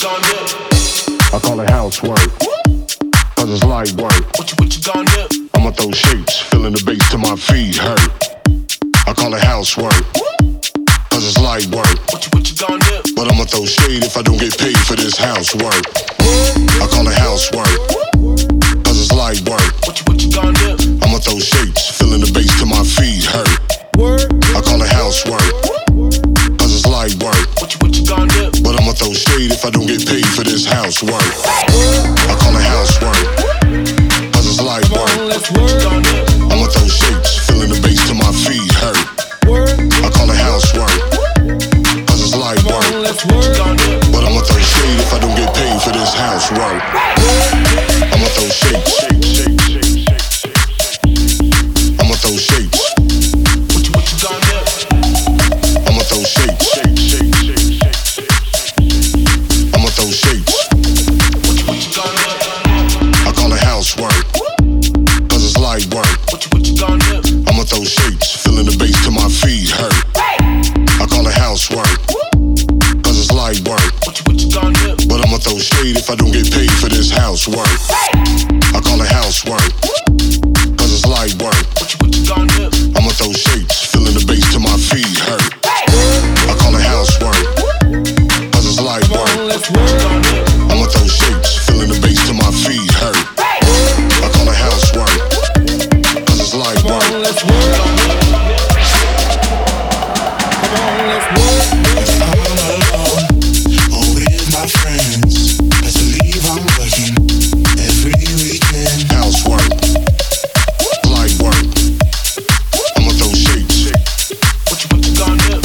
gonna do? I call it housework, cause it's light work. What you gonna do? I'ma throw shapes, feeling the bass till my feet hurt. I call it housework, cause it's light work. What you gonna do? But I'ma throw shade if I don't get paid for this housework. I call it housework, cause it's light work. What you gonna do? I'ma throw shapes, feeling the bass till my feet hurt. I call it housework, cause it's light work. What you gonna do? But I'ma throw shade if I don't get paid for this housework. I call it housework, cause it's light work. What you gonna do? I'ma throw shapes, feeling the bass till my feet hurt. I call it housework, cause it's light work. What you gonna do? But I'ma throw shade if I don't get paid for this housework. I'ma throw shapes, I'ma throw shapes. What you gonna do? I'ma throw shapes, I'ma throw shapes. What you gonna do? I call it housework, cause it's light work. What you gonna do? I'ma throw shapes, feeling the bass till my feet hurt. I call it housework, cause it's light work. What you gonna do? But I'ma throw shade if I don't get paid for this housework. I call it housework, cause it's light work. What you gonna do? I'ma throw shapes, feeling the bass till my feet hurt. I call it housework, cause it's light work. What you gonna do? I'ma throw shapes, feeling the bass till my feet hurt. I call it housework, cause it's light work. What you gonna do? Housework, light work. I'ma throw shapes. What you gonna do?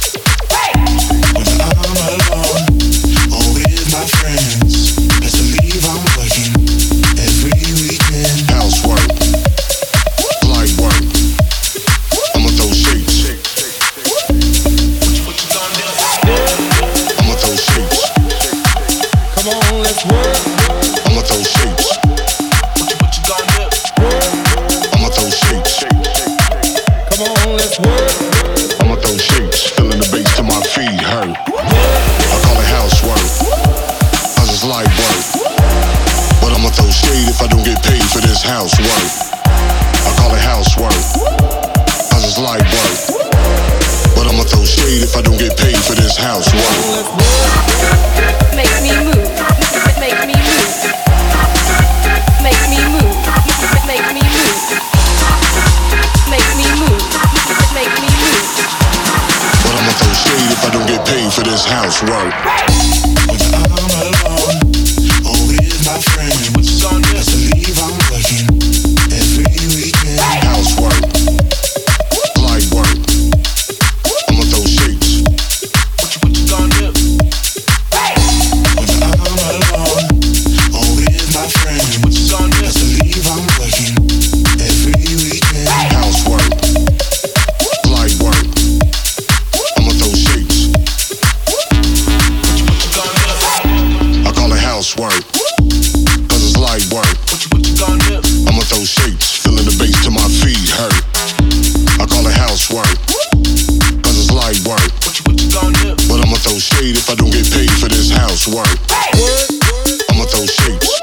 Housework, light work. I'ma throw shapes. What you gonna do? I'ma throw shapes. Come on, let's work. I'ma throw shapes. What you gonna do? I'ma throw shapes. Come on, let's work. I'ma throw shapes, feeling the bass till my feet hurt. I call it housework, cause it's light work. But I'ma throw shade if I don't get paid for this housework. I call it housework, cause it's light work. But I'ma throw shade if I don't get paid for this housework. Make me move, make me move, make me move, make me move, make me move, make me move. But I'ma throw shade if I don't get paid for this housework. What you gonna do? Housework, light work. I'ma throw shapes. What you gonna do? What you gonna do? Housework, light work. I'ma throw shapes. What you gonna do? I call it housework, cause it's light work. What you gonna do? I'ma throw shapes, feeling the bass till my feet hurt. I call it housework, cause it's light work. What you gonna do? But I'ma throw shade if I don't get paid for this housework. I'ma throw shapes.